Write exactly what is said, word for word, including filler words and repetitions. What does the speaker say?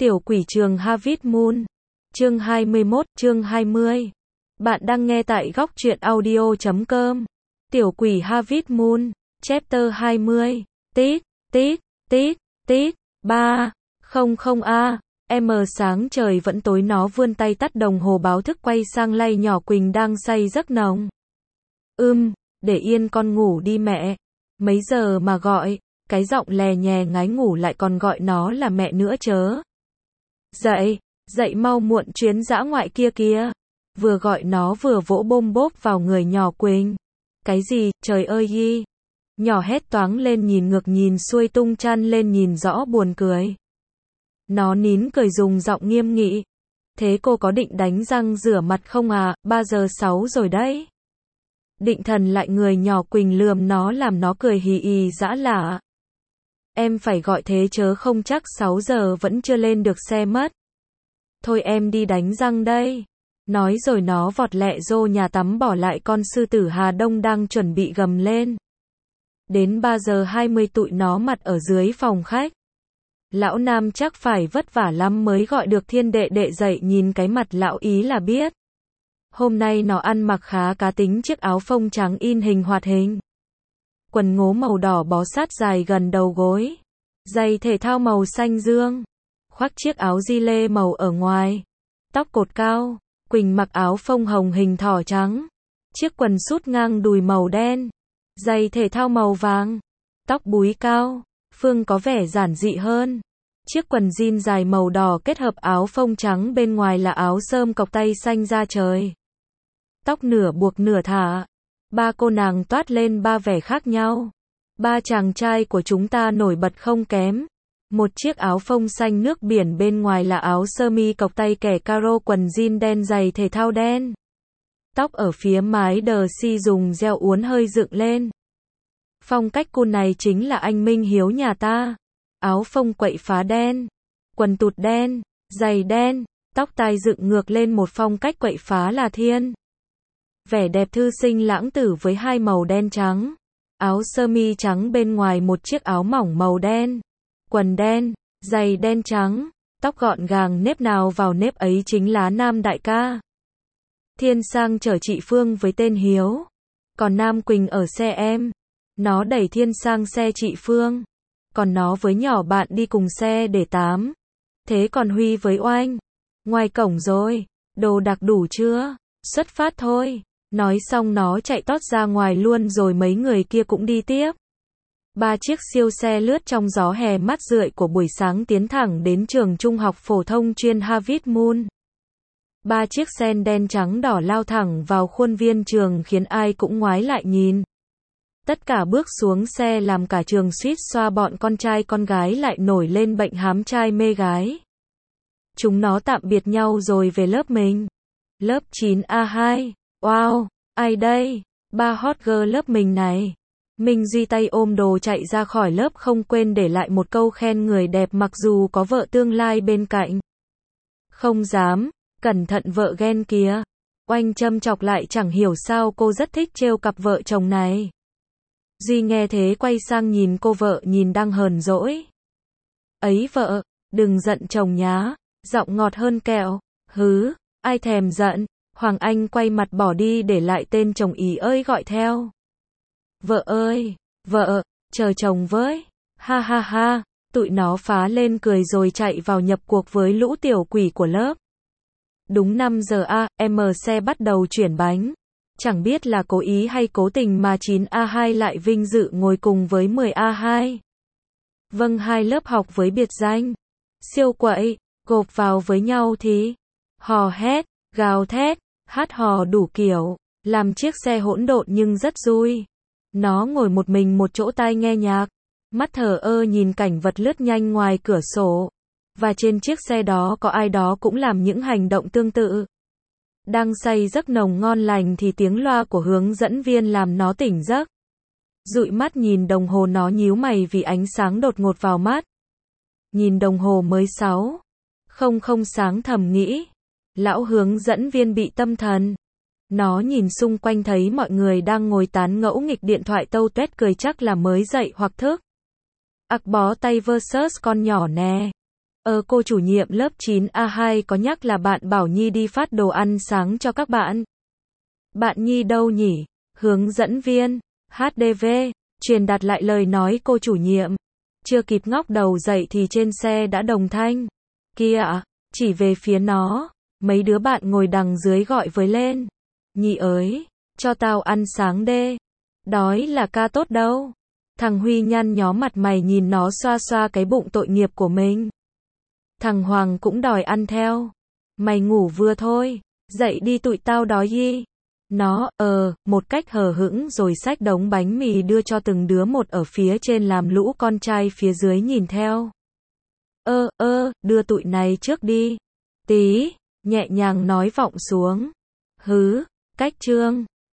Tiểu quỷ trường Harvest Moon. Chương hai mươi mốt, chương hai mươi. Bạn đang nghe tại góc truyện audio chấm com. Tiểu quỷ Harvest Moon, chapter hai mươi. Tít, tít, tít, tít, ba, không không a. M sáng trời vẫn tối nó vươn tay tắt đồng hồ báo thức quay sang lay nhỏ Quỳnh đang say giấc nồng. Ưm, để yên con ngủ đi mẹ. Mấy giờ mà gọi, cái giọng lè nhè ngái ngủ lại còn gọi nó là mẹ nữa chớ. Dậy, dậy mau muộn chuyến dã ngoại kia kìa. Vừa gọi nó vừa vỗ bôm bốp vào người nhỏ Quỳnh. Cái gì, trời ơi yi. Nhỏ hét toáng lên nhìn ngược nhìn xuôi tung chăn lên nhìn rõ buồn cười. Nó nín cười dùng giọng nghiêm nghị. Thế cô có định đánh răng rửa mặt không à, ba giờ sáu rồi đấy. Định thần lại người nhỏ Quỳnh lườm nó làm nó cười hì hì dã lả. Em phải gọi thế chớ không chắc sáu giờ vẫn chưa lên được xe mất. Thôi em đi đánh răng đây. Nói rồi nó vọt lẹ rô nhà tắm bỏ lại con sư tử Hà Đông đang chuẩn bị gầm lên. Đến ba giờ hai mươi tụi nó mặt ở dưới phòng khách. Lão Nam chắc phải vất vả lắm mới gọi được Thiên đệ đệ dậy nhìn cái mặt lão ý là biết. Hôm nay nó ăn mặc khá cá tính chiếc áo phông trắng in hình hoạt hình. Quần ngố màu đỏ bó sát dài gần đầu gối. Giày thể thao màu xanh dương. Khoác chiếc áo gi lê màu ở ngoài. Tóc cột cao. Quỳnh mặc áo phông hồng hình thỏ trắng. Chiếc quần sút ngang đùi màu đen. Giày thể thao màu vàng. Tóc búi cao. Phương có vẻ giản dị hơn. Chiếc quần jean dài màu đỏ kết hợp áo phông trắng bên ngoài là áo sơm cộc tay xanh da trời. Tóc nửa buộc nửa thả. Ba cô nàng toát lên ba vẻ khác nhau. Ba chàng trai của chúng ta nổi bật không kém. Một chiếc áo phông xanh nước biển bên ngoài là áo sơ mi cộc tay kẻ caro quần jean đen giày thể thao đen. Tóc ở phía mái đờ si dùng gel uốn hơi dựng lên. Phong cách cool này chính là anh Minh Hiếu nhà ta. Áo phông quậy phá đen. Quần tụt đen. Giày đen. Tóc tai dựng ngược lên một phong cách quậy phá là thiên. Vẻ đẹp thư sinh lãng tử với hai màu đen trắng. Áo sơ mi trắng bên ngoài một chiếc áo mỏng màu đen. Quần đen, giày đen trắng, tóc gọn gàng nếp nào vào nếp ấy chính là Nam đại ca. Thiên sang chở chị Phương với tên Hiếu. Còn Nam Quỳnh ở xe em. Nó đẩy Thiên sang xe chị Phương. Còn nó với nhỏ bạn đi cùng xe để tám. Thế còn Huy với Oanh. Ngoài cổng rồi, đồ đạc đủ chưa? Xuất phát thôi. Nói xong nó chạy tót ra ngoài luôn rồi mấy người kia cũng đi tiếp. Ba chiếc siêu xe lướt trong gió hè mát rượi của buổi sáng tiến thẳng đến trường trung học phổ thông chuyên Harvest Moon. Ba chiếc sen đen trắng đỏ lao thẳng vào khuôn viên trường khiến ai cũng ngoái lại nhìn. Tất cả bước xuống xe làm cả trường suýt xoa bọn con trai con gái lại nổi lên bệnh hám trai mê gái. Chúng nó tạm biệt nhau rồi về lớp mình. Lớp chín A hai. Wow, ai đây? Ba hot girl lớp mình này. Minh Duy tay ôm đồ chạy ra khỏi lớp không quên để lại một câu khen người đẹp mặc dù có vợ tương lai bên cạnh. Không dám, cẩn thận vợ ghen kìa. Oanh châm chọc lại chẳng hiểu sao cô rất thích trêu cặp vợ chồng này. Duy nghe thế quay sang nhìn cô vợ nhìn đang hờn dỗi. Ấy vợ, đừng giận chồng nhá, giọng ngọt hơn kẹo. Hứ, ai thèm giận. Hoàng Anh quay mặt bỏ đi để lại tên chồng ý ơi gọi theo. Vợ ơi, vợ, chờ chồng với. Ha ha ha, tụi nó phá lên cười rồi chạy vào nhập cuộc với lũ tiểu quỷ của lớp. Đúng năm giờ A, M xe bắt đầu chuyển bánh. Chẳng biết là cố ý hay cố tình mà chín A hai lại vinh dự ngồi cùng với mười A hai. Vâng, hai lớp học với biệt danh. Siêu quậy, gộp vào với nhau thì hò hét, gào thét, hát hò đủ kiểu, làm chiếc xe hỗn độn nhưng rất vui. Nó ngồi một mình một chỗ tai nghe nhạc, mắt thờ ơ nhìn cảnh vật lướt nhanh ngoài cửa sổ. Và trên chiếc xe đó có ai đó cũng làm những hành động tương tự. Đang say giấc nồng ngon lành thì tiếng loa của hướng dẫn viên làm nó tỉnh giấc. Dụi mắt nhìn đồng hồ nó nhíu mày vì ánh sáng đột ngột vào mắt. Nhìn đồng hồ mới sáu. Không không sáng thầm nghĩ. Lão hướng dẫn viên bị tâm thần. Nó nhìn xung quanh thấy mọi người đang ngồi tán ngẫu nghịch điện thoại tâu tuét cười chắc là mới dậy hoặc thức. Ặc bó tay versus con nhỏ nè. Ờ cô chủ nhiệm lớp chín A hai có nhắc là bạn bảo Nhi đi phát đồ ăn sáng cho các bạn. Bạn Nhi đâu nhỉ? Hướng dẫn viên, hát đê vê, truyền đạt lại lời nói cô chủ nhiệm. Chưa kịp ngóc đầu dậy thì trên xe đã đồng thanh. Kia ạ, chỉ về phía nó. Mấy đứa bạn ngồi đằng dưới gọi với lên. Nhi ơi, cho tao ăn sáng đê. Đói là ca tốt đâu. Thằng Huy nhăn nhó mặt mày nhìn nó xoa xoa cái bụng tội nghiệp của mình. Thằng Hoàng cũng đòi ăn theo. Mày ngủ vừa thôi, dậy đi tụi tao đói đi. Nó, ờ, một cách hờ hững rồi xách đống bánh mì đưa cho từng đứa một ở phía trên làm lũ con trai phía dưới nhìn theo. Ơ, ơ, đưa tụi này trước đi. Tí, nhẹ nhàng nói vọng xuống. Hứ, cách trương.